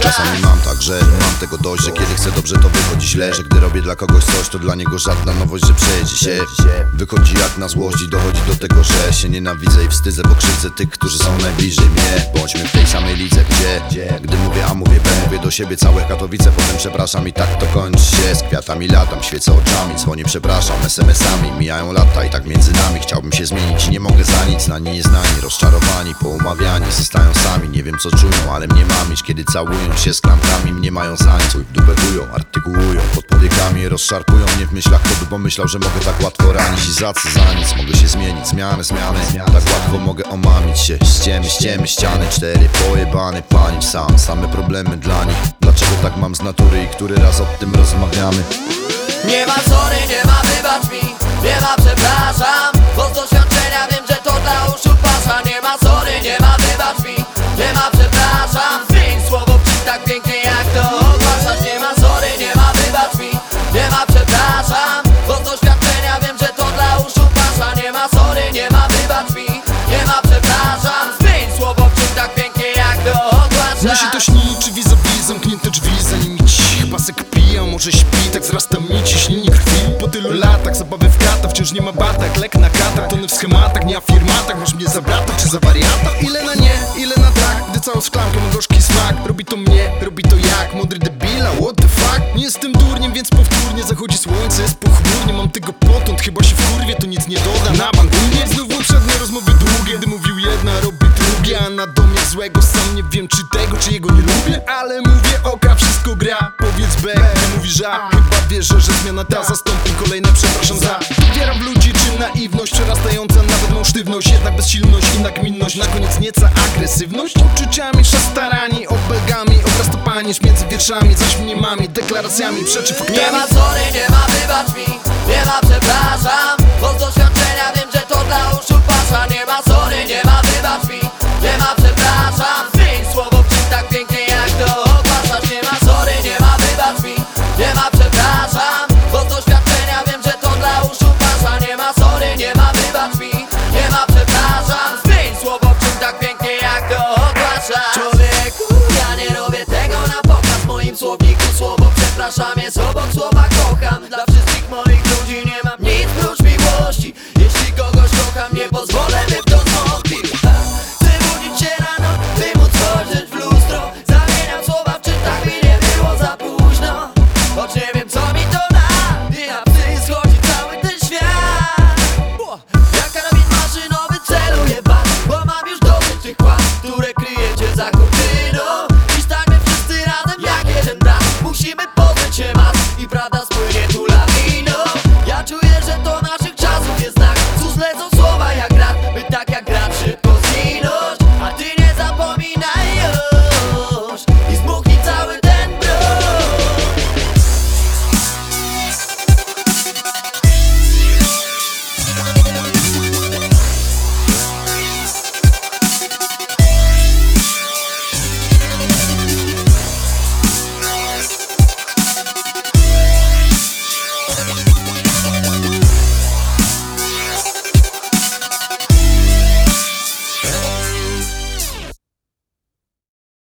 Czasami mam tak, że mam tego dość, że kiedy chcę dobrze to wychodzi źle. Że gdy robię dla kogoś coś, to dla niego żadna nowość, że przejedzie się. Wychodzi jak na złość i dochodzi do tego, że się nienawidzę i wstydzę, bo krzywdzę tych, którzy są najbliżej mnie. Bądźmy w tej samej lidze, gdy mówię A, mówię B, mówię do siebie całe Katowice. Potem przepraszam i tak to kończy się. Z kwiatami latam, świecę oczami, dzwonię przepraszam SMS-ami. Mijają lata i tak między nami chciałbym się zmienić, nie mogę za nic. Znani, nieznani, rozczarowani, poumawiani zostają sami. Nie wiem co czują, ale mnie mamić, kiedy całują się z klankami. Mnie mają za nic, w dupę dują, artykułują pod podykami, rozszarpują mnie w myślach. Kto by pomyślał, że mogę tak łatwo ranić i za co za nic mogę się zmienić. Zmiany, tak łatwo mogę omamić się. Ściemy, ściany, 4 pojebane, panić sam. Same problemy dla nich, dlaczego tak mam z natury i który raz o tym rozmawiamy. Nie ma sorry, nie ma wybacz mi, nie ma przepraszam, bo z doświadczenia wiem, że to dla uszu pasza. Nie ma sorry, nie ma wybacz mi, nie ma przepraszam. Zmień słowo przy tak pięknie jak to ogłaszasz. Nie ma sorry, nie ma wybacz mi, nie ma przepraszam, bo z doświadczenia wiem, że to dla uszu pasza. Nie ma sorry, nie ma wybacz mi, nie ma przepraszam. Zmień słowo przy tak pięknie jak to ogłaszasz. Mnie się to śni, czy vis-a-vis, zamknięte drzwi, zanim mi cich pasek pije, a może śpi, tak wzrasta mi ciśnienie krwi. Po tylu latach zabawy w kata, wciąż nie ma batak, lek na katar, tony w schematach, nie afirmatach. Masz mnie za brata, czy za wariata? Ile na nie, ile na tak, gdy całą szklankę ma gorzki smak. Robi to mnie, robi to jak mądry debila, what the fuck? Nie jestem durniem, więc powtórnie zachodzi słońce, jest pochmurnie. Mam tego potąd, chyba się wkurwie, to nic nie doda na bank. Nie znów poprzednie rozmowy długie, gdy mówił jedna, robi drugie. A na dom jak złego, sam nie wiem czy tego, czy jego nie lubię. Ale mówię oka, wszystko gra, powiedz B, gdy mówisz A. Chyba wierzę, że zmiana ta zastąpi kolejne przepraszam za. Wieram w ludzi, czy naiwność przerastająca nawet mą sztywność. Jednak bezsilność i nagminność, na koniec nieca agresywność. Uczuciami szastarani, obelgami, obraz to panisz między wierszami, zaś mniemami, deklaracjami, przeczy faktami. Nie ma sorry, nie ma wybacz mi, nie ma przepraszam, bo z doświadczenia wiem, że to dla uszu pasza. Nie ma sorry, nie ma wybacz mi, nie ma przepraszam. Zmień słowo przy tak pięknie jak to ogłaszasz. Nie ma sorry, nie ma wybacz mi, nie ma przepraszam, bo z doświadczenia wiem, że to dla uszu pasza. Nie ma sorry, nie ma wybacz mi, nie ma przepraszam. Zmień słowo przy tak pięknie jak to ogłaszasz. Człowieku, ja nie robię tego na pokaz, w moim słowniku słowo przepraszam jest